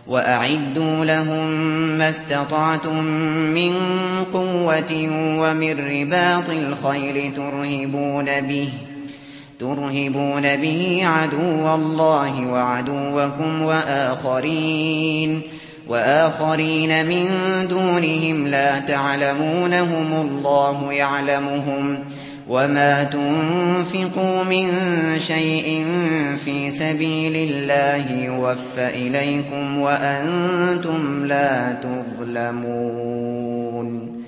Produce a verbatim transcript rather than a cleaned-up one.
وأعدوا لهم ما استطعتم من قوة ومن رباط الخيل ترهبون به ترهبون به عدو الله وعدوكم وآخرين وآخرين من دونهم لا تعلمونهم الله يعلمهم وما تنفقوا من شيء في سبيل الله يوفى إليكم وأنتم لا تظلمون.